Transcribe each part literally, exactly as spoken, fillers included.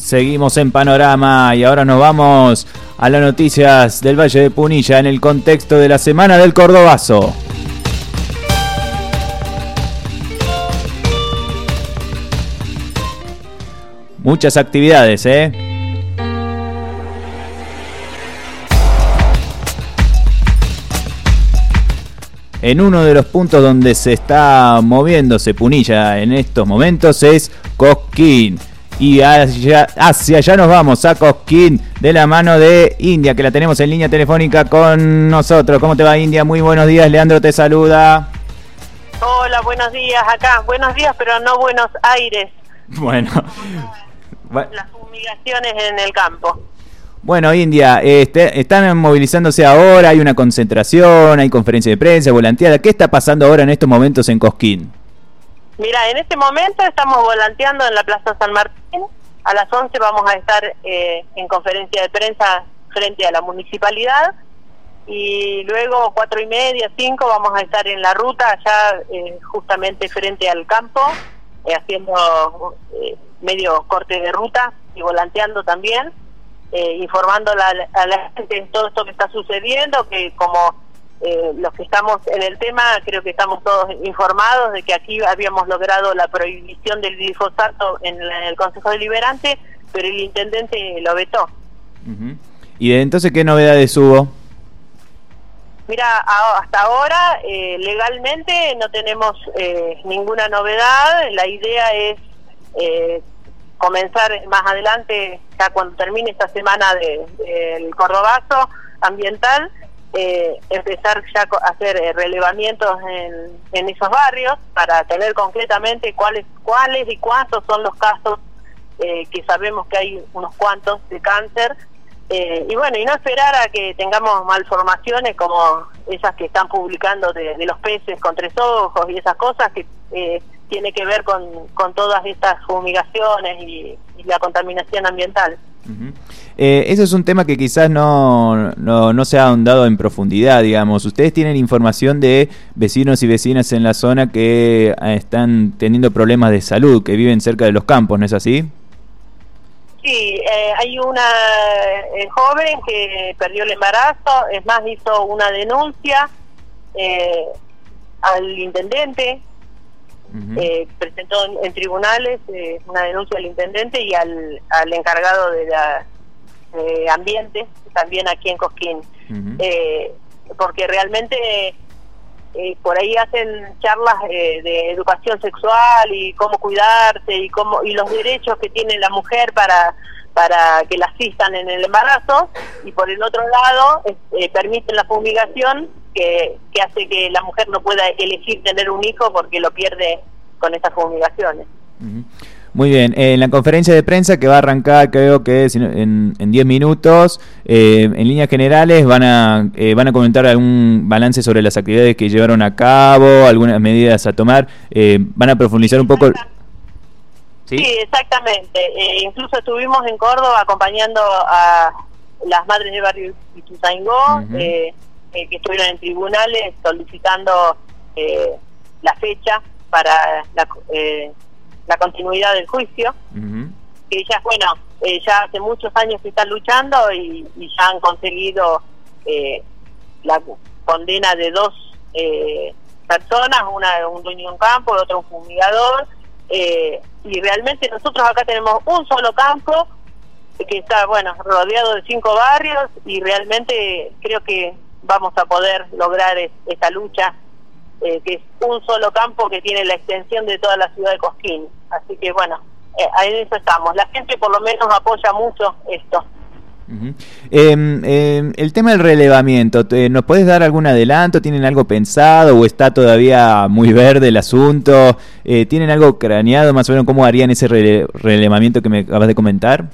Seguimos en Panorama y ahora nos vamos a las noticias del Valle de Punilla en el contexto de la Semana del Cordobazo. Muchas actividades, ¿eh? En uno de los puntos donde se está moviéndose Punilla en estos momentos es Cosquín. Y hacia, hacia allá nos vamos, a Cosquín, de la mano de India, que la tenemos en línea telefónica con nosotros. ¿Cómo te va, India? Muy buenos días, Leandro te saluda. Hola, buenos días acá. Buenos días, pero no Buenos Aires. Bueno. Las fumigaciones en el campo. Bueno, India, este, están movilizándose ahora, hay una concentración, hay conferencia de prensa, volanteada. ¿Qué está pasando ahora en estos momentos en Cosquín? Mira, en este momento estamos volanteando en la Plaza San Martín. A las once vamos a estar eh, en conferencia de prensa frente a la municipalidad. Y luego, cuatro y media, cinco, vamos a estar en la ruta, allá eh, justamente frente al campo, eh, haciendo eh, medio corte de ruta y volanteando también, eh, informando a la, a la gente de todo esto que está sucediendo, que como... Eh, los que estamos en el tema, creo que estamos todos informados de que aquí habíamos logrado la prohibición del glifosato en, la, en el Consejo Deliberante, pero el intendente lo vetó. Uh-huh. ¿Y de entonces qué novedades hubo? Mira, a, hasta ahora eh, legalmente no tenemos eh, ninguna novedad. La idea es eh, comenzar más adelante, ya cuando termine esta semana del de, de Cordobazo ambiental, Eh, empezar ya a hacer eh, relevamientos en, en esos barrios para tener concretamente cuáles cuáles y cuántos son los casos, eh, que sabemos que hay unos cuantos de cáncer, eh, y bueno, y no esperar a que tengamos malformaciones como esas que están publicando de, de los peces con tres ojos y esas cosas que eh, tiene que ver con, con todas estas fumigaciones y, y la contaminación ambiental. Uh-huh. Eh, eso es un tema que quizás no, no, no se ha ahondado en profundidad, digamos. Ustedes tienen información de vecinos y vecinas en la zona que están teniendo problemas de salud, que viven cerca de los campos, ¿no es así? Sí, eh, hay una eh, joven que perdió el embarazo, es más, hizo una denuncia eh, al intendente. Uh-huh. eh, presentó en, en tribunales eh, una denuncia al intendente y al, al encargado de la de ambiente, también aquí en Cosquín. Uh-huh. eh, porque realmente eh, por ahí hacen charlas eh, de educación sexual y cómo cuidarse y cómo y los derechos que tiene la mujer para para que la asistan en el embarazo, y por el otro lado eh, permiten la fumigación que, que hace que la mujer no pueda elegir tener un hijo porque lo pierde con estas fumigaciones. Uh-huh. Muy bien, eh, en la conferencia de prensa que va a arrancar, creo que es en diez minutos, eh, en líneas generales van a eh, van a comentar algún balance sobre las actividades que llevaron a cabo, algunas medidas a tomar, eh, van a profundizar un poco. Sí, sí, exactamente. Eh, incluso estuvimos en Córdoba acompañando a las madres del barrio Ituzaingó, uh-huh. eh, eh, que estuvieron en tribunales solicitando eh, la fecha para la, eh, la continuidad del juicio. Uh-huh. Que ellas, bueno, eh, ya hace muchos años que están luchando y, y ya han conseguido eh, la condena de dos eh, personas, una un dueño de un campo, el otro un fumigador. Eh, y realmente nosotros acá tenemos un solo campo que está, bueno, rodeado de cinco barrios, y realmente creo que vamos a poder lograr es, esta lucha, eh, que es un solo campo que tiene la extensión de toda la ciudad de Cosquín. Así que bueno, eh, en eso estamos. La gente por lo menos apoya mucho esto. Uh-huh. eh, eh, el tema del relevamiento, ¿nos puedes dar algún adelanto? ¿Tienen algo pensado o está todavía muy verde el asunto? Eh, ¿Tienen algo craneado más o menos cómo harían ese rele- relevamiento que me acabas de comentar?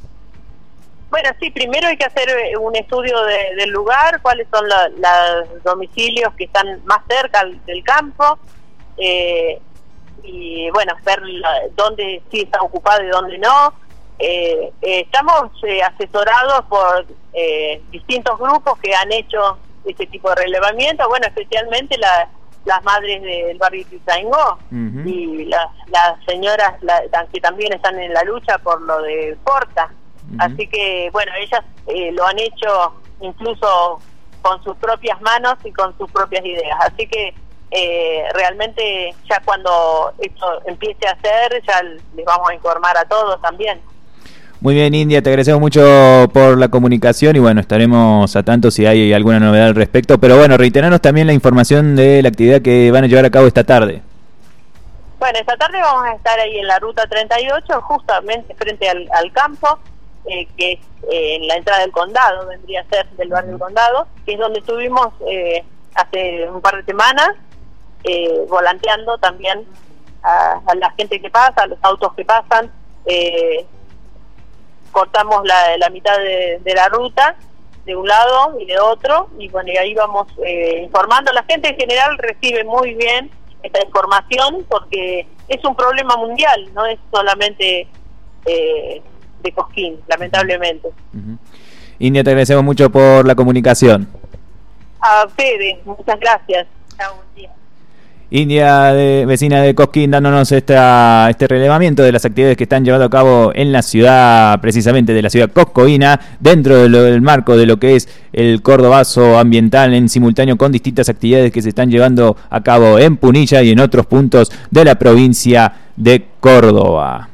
Bueno, sí, primero hay que hacer un estudio de, del lugar, cuáles son la, los domicilios que están más cerca del campo, eh, y bueno, ver la, dónde sí está ocupado y dónde no. Eh, eh, estamos eh, asesorados por eh, distintos grupos que han hecho este tipo de relevamiento, bueno, especialmente la, las madres del barrio Ituzaingó, uh-huh. y las, las señoras la, que también están en la lucha por lo de Porta. Uh-huh. Así que, bueno, ellas eh, lo han hecho incluso con sus propias manos y con sus propias ideas. Así que eh, realmente ya cuando esto empiece a hacer, ya les vamos a informar a todos también. Muy bien, India, te agradecemos mucho por la comunicación y bueno, estaremos a tanto si hay alguna novedad al respecto, pero bueno, reiterarnos también la información de la actividad que van a llevar a cabo esta tarde. Bueno, esta tarde vamos a estar ahí en la ruta treinta y ocho, justamente frente al, al campo, eh, que es eh, en la entrada del condado, vendría a ser del barrio del condado, que es donde estuvimos eh, hace un par de semanas, eh, volanteando también a, a la gente que pasa, a los autos que pasan, eh, cortamos la, la mitad de, de la ruta de un lado y de otro, y bueno, y ahí vamos eh, informando. La gente en general recibe muy bien esta información porque es un problema mundial, no es solamente eh, de Cosquín, lamentablemente. Uh-huh. India, te agradecemos mucho por la comunicación. A Fede, muchas gracias. Chao, buen día. India, de, vecina de Cosquín, dándonos esta, este relevamiento de las actividades que están llevando a cabo en la ciudad, precisamente de la ciudad coscoína, dentro de lo, del marco de lo que es el Cordobazo ambiental, en simultáneo con distintas actividades que se están llevando a cabo en Punilla y en otros puntos de la provincia de Córdoba.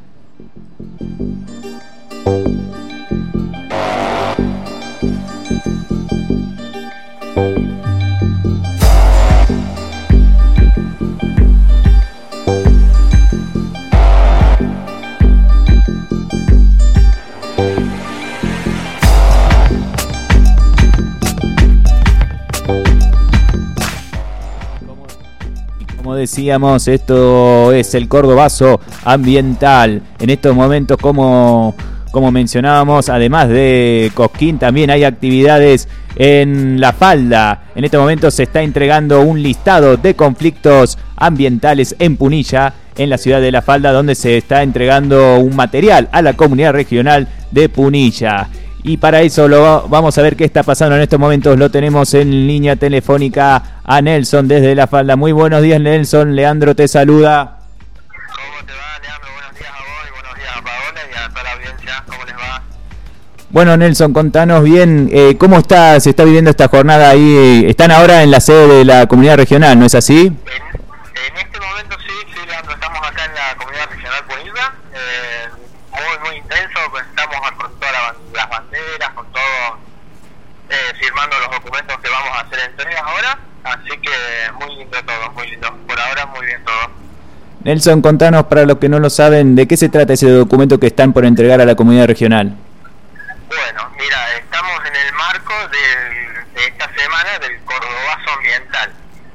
Como decíamos, esto es el Cordobazo ambiental. En estos momentos, como, como mencionábamos, además de Cosquín, también hay actividades en La Falda. En este momento se está entregando un listado de conflictos ambientales en Punilla, en la ciudad de La Falda, donde se está entregando un material a la comunidad regional de Punilla. Y para eso lo vamos a ver qué está pasando en estos momentos. Lo tenemos en línea telefónica a Nelson desde La Falda. Muy buenos días, Nelson. Leandro te saluda. ¿Cómo te va, Leandro? Buenos días a vos y buenos días a Paola y a toda la audiencia. ¿Cómo les va? Bueno, Nelson, contanos bien eh, cómo está, se está viviendo esta jornada ahí. Están ahora en la sede de la comunidad regional, ¿no es así? En, en este momento sí, sí, Leandro. Estamos acá en la comunidad regional Punilla. Eh, muy, muy intenso. Pues estamos con todas las banderas, con todo, eh, firmando los documentos que vamos a hacer entregas ahora. Así que muy lindo todo, muy lindo. Por ahora muy bien todo. Nelson, contanos para los que no lo saben, ¿de qué se trata ese documento que están por entregar a la comunidad regional? Bueno, mira, estamos en el marco de, de esta semana del Cordobazo ambiental.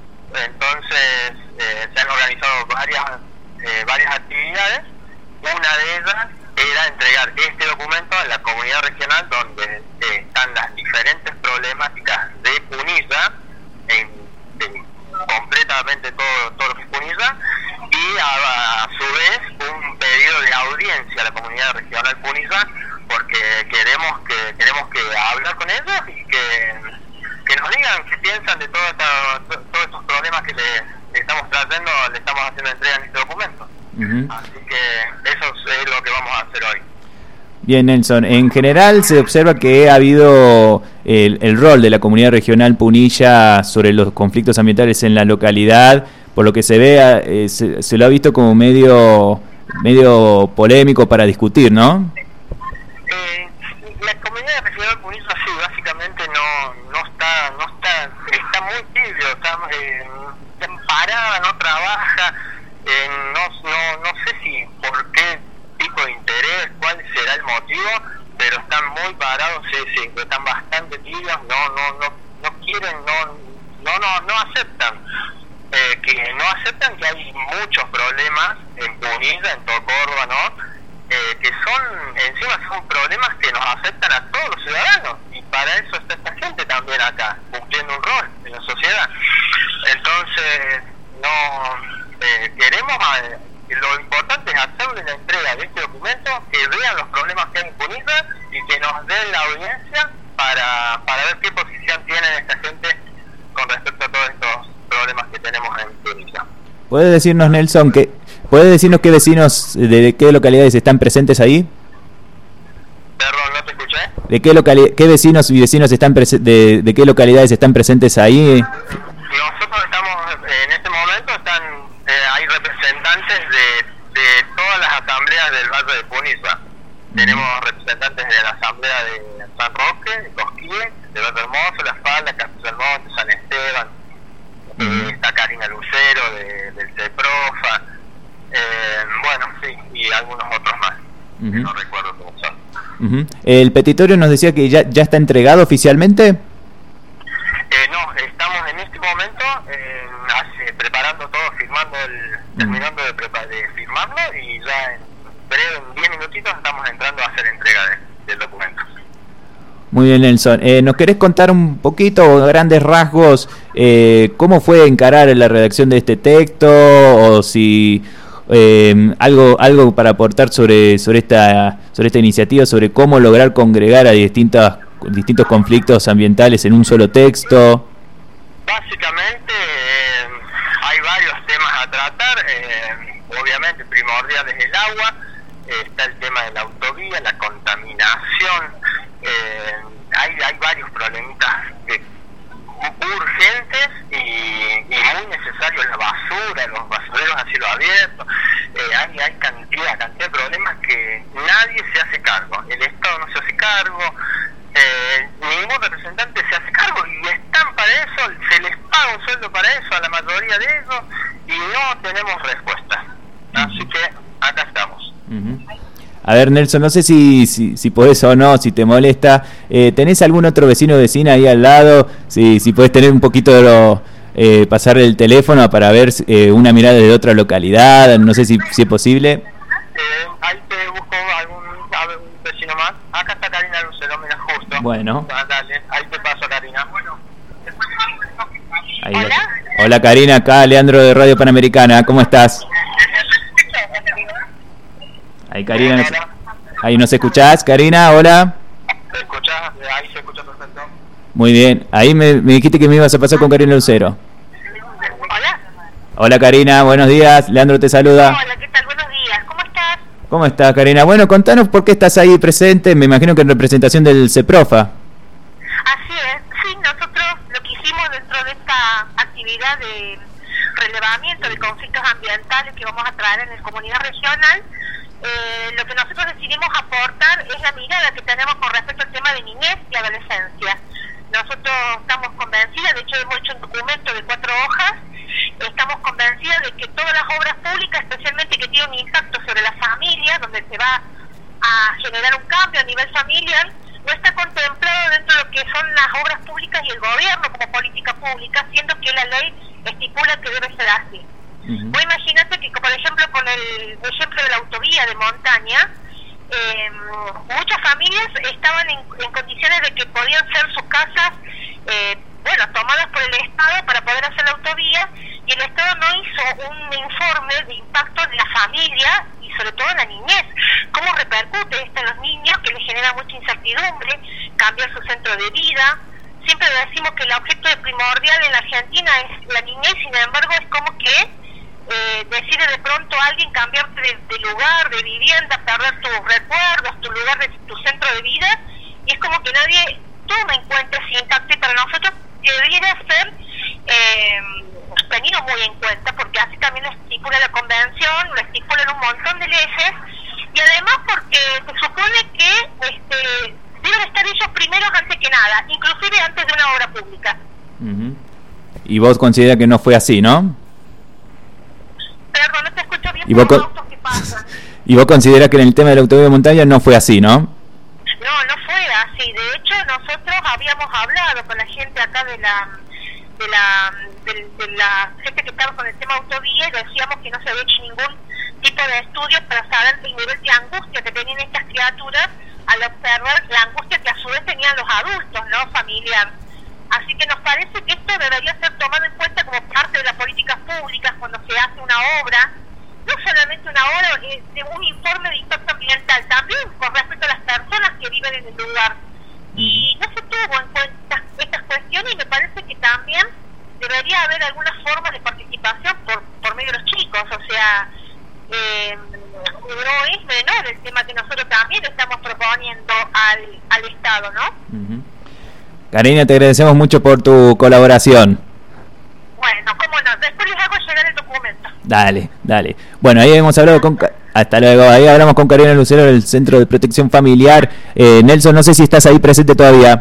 Entonces, eh, se han organizado varias, eh, varias actividades. Una de ellas era entregar este documento a la comunidad regional donde eh, están las diferentes problemáticas de Punilla, en, en completamente todo, todo lo que es Punilla, y a, a su vez un pedido de audiencia a la comunidad regional Punilla, porque queremos que queremos que hablar con ellos y que, que nos digan qué piensan de todo esta, to, todos estos problemas que le, le estamos trayendo, le estamos haciendo entrega en este documento. Uh-huh. Así que eso es lo que vamos a hacer hoy. Bien, Nelson, en general se observa que ha habido el, el rol de la comunidad regional Punilla sobre los conflictos ambientales en la localidad. Por lo que se ve, eh, se, se lo ha visto como medio medio polémico para discutir, ¿no? Eh, la comunidad regional Punilla sí, básicamente no no está no está está muy tibio, está, eh, está parada, no trabaja. Eh, no, no, no sé si por qué tipo de interés, cuál será el motivo, pero están muy parados, sí, sí, están bastante tibios, no, no, no, no quieren, no, no, no, no aceptan, eh, que no aceptan que hay muchos problemas en Punilla, en todo Córdoba, ¿no? Eh, que son, encima son problemas que nos afectan a todos los ciudadanos, y para eso está esta gente también acá, cumpliendo un rol en la sociedad. Entonces, no... Eh, queremos, eh, lo importante es hacerle la entrega de este documento, que vean los problemas que hay en Punilla y que nos den la audiencia para, para ver qué posición tiene esta gente con respecto a todos estos problemas que tenemos en ¿Puede decirnos, Nelson, que puede decirnos qué vecinos de qué localidades están presentes ahí? Perdón, no te escuché. ¿De qué localidad, qué vecinos y vecinos están prese- de, de qué localidades están presentes ahí? Nosotros estamos, en este momento están, eh, hay representantes de, de todas las asambleas del Valle de Punilla. Tenemos representantes de la asamblea de San Roque, de Cosquín, de Valle Hermoso, La Falda, Castillo del Monte, San Esteban. Uh-huh. Eh, está Karina Lucero de, del CEPROFA, eh, bueno, sí, y algunos otros más, uh-huh. que no recuerdo cómo son. Uh-huh. El petitorio nos decía que ya, ya está entregado oficialmente. Eh, no, estamos en este momento eh, hace, preparando todo, firmando el, terminando de, prepa- de firmarlo y ya en breve, en diez minutitos, estamos entrando a hacer entrega de, del documento. Muy bien, Nelson. Eh, ¿Nos querés contar un poquito, a grandes rasgos, eh, cómo fue encarar la redacción de este texto o si eh, algo algo para aportar sobre sobre esta sobre esta iniciativa, sobre cómo lograr congregar a distintas distintos conflictos ambientales en un solo texto? Básicamente eh, hay varios temas a tratar. Eh, obviamente primordial es el agua. Eh, está el tema de la autovía, la contaminación. Eh, hay, hay varios problemitas eh, urgentes y, y muy necesarios, la basura, los basureros a cielo abierto. Eh, hay, hay cantidad, cantidad de problemas que nadie se hace cargo. El Estado no se hace cargo, eh, ningún representante se hace cargo y están para eso, se les paga un sueldo para eso a la mayoría de ellos y no tenemos respuesta. Así que acá estamos. Uh-huh. A ver, Nelson, no sé si, si, si podés o no, si te molesta. Eh, ¿Tenés algún otro vecino o vecina ahí al lado? Si, si podés tener un poquito de lo, eh, pasar el teléfono para ver eh, una mirada de otra localidad, no sé si, si es posible. Eh, ahí te busco algún, algún vecino más. Acá está Karina Lucero, mira, justo. Bueno. Ah, dale, ahí te paso, Karina. Bueno. Ahí ¿Hola? Hola, Karina, acá Leandro de Radio Panamericana, ¿cómo estás? Ahí, Karina, nos, ahí nos escuchás, Karina, hola. ¿Me escuchás? Ahí se escucha perfecto. Muy bien, ahí me, me dijiste que me ibas a pasar con Karina Lucero. Hola. Hola, Karina, buenos días, Leandro te saluda. Hola, ¿qué tal? Buenos días, ¿cómo estás? ¿Cómo estás, Karina? Bueno, contanos por qué estás ahí presente, me imagino que en representación del CEPROFA. Así es, sí, nosotros lo que hicimos dentro de esta actividad de relevamiento de conflictos ambientales que vamos a traer en la comunidad regional, Eh, lo que nosotros decidimos aportar es la mirada que tenemos con respecto al tema de niñez y adolescencia. Nosotros estamos convencidas, de hecho hemos hecho un documento de cuatro hojas, estamos convencidas de que todas las obras públicas, especialmente que tienen un impacto sobre la familia, donde se va a generar un cambio a nivel familiar, no está contemplado dentro de lo que son las obras públicas y el gobierno como política pública, siendo que la ley estipula que debe ser así. Uh-huh. Vos imagínate que, por ejemplo, con el ejemplo de la autovía de montaña, eh, muchas familias estaban en, en condiciones de que podían ser sus casas, eh, bueno, tomadas por el Estado para poder hacer la autovía, y el Estado no hizo un informe de impacto en la familia y sobre todo en la niñez. ¿Cómo repercute esto en los niños, que les genera mucha incertidumbre, cambiar su centro de vida? Siempre decimos que el objeto primordial en la Argentina es la niñez, sin embargo es como que Eh, decide de pronto alguien cambiarte de, de lugar, de vivienda, perder tus recuerdos, tu lugar, de tu centro de vida, y es como que nadie toma en cuenta ese impacto, y para nosotros debería ser eh, tenido muy en cuenta, porque así también lo estipula la convención, lo estipulan un montón de leyes, y además porque se supone que este, deben estar ellos primeros antes que nada, inclusive antes de una obra pública. Uh-huh. Y vos consideras que no fue así, ¿no? Perdón, no te escucho bien ¿Y por vos, los autos que pasan. ¿Y vos considerás que en el tema de la autovía de montaña no fue así, no? No, no fue así. De hecho, nosotros habíamos hablado con la gente acá de la de la de, de la gente que estaba con el tema autovía, y decíamos que no se había hecho ningún tipo de estudio para saber el nivel de angustia que tenían estas criaturas al observar la angustia que a su vez tenían los adultos, ¿no? Familiar. Así que nos parece que esto debería ser tomado en cuenta como parte de las políticas públicas cuando se hace una obra, no solamente una obra eh, de un informe de impacto ambiental, también con respecto a las personas que viven en el lugar. Y no se tuvo en cuenta estas cuestiones, y me parece que también debería haber alguna forma de participación por, por medio de los al, al Estado, ¿no? Uh-huh. Karina, te agradecemos mucho por tu colaboración. Bueno, cómo no, después les hago llegar el documento. Dale, dale. Bueno, ahí hemos hablado con... Hasta luego, ahí hablamos con Karina Lucero del Centro de Protección Familiar. Eh, Nelson, no sé si estás ahí presente todavía.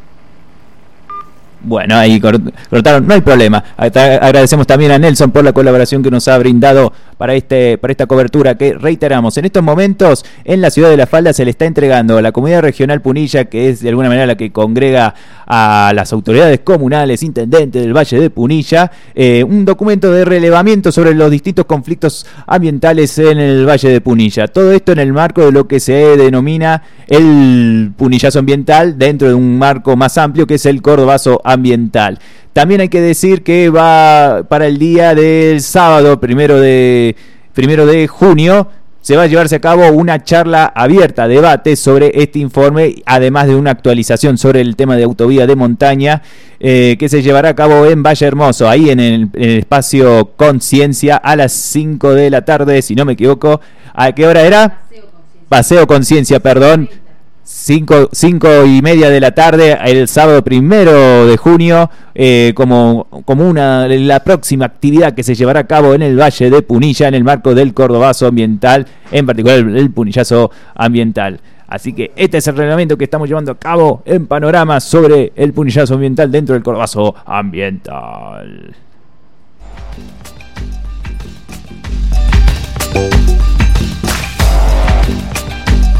Bueno, ahí cortaron, no hay problema. Agradecemos también a Nelson por la colaboración que nos ha brindado para este para esta cobertura que reiteramos. En estos momentos en la ciudad de La Falda se le está entregando a la Comunidad Regional Punilla, que es de alguna manera la que congrega a las autoridades comunales, intendentes del Valle de Punilla, eh, un documento de relevamiento sobre los distintos conflictos ambientales en el Valle de Punilla. Todo esto en el marco de lo que se denomina el punillazo ambiental, dentro de un marco más amplio que es el cordobazo ambiental. También hay que decir que va para el día del sábado, primero de, primero de junio, se va a llevarse a cabo una charla abierta, debate sobre este informe, además de una actualización sobre el tema de autovía de montaña, eh, que se llevará a cabo en Valle Hermoso, ahí en el, en el espacio Conciencia, a las cinco de la tarde, si no me equivoco. ¿A qué hora era? Paseo Conciencia, perdón. Cinco, cinco y media de la tarde el sábado primero de junio, eh, como, como una la próxima actividad que se llevará a cabo en el Valle de Punilla en el marco del cordobazo ambiental, en particular el, el punillazo ambiental. Así que este es el reglamento que estamos llevando a cabo en Panorama sobre el punillazo ambiental dentro del cordobazo ambiental.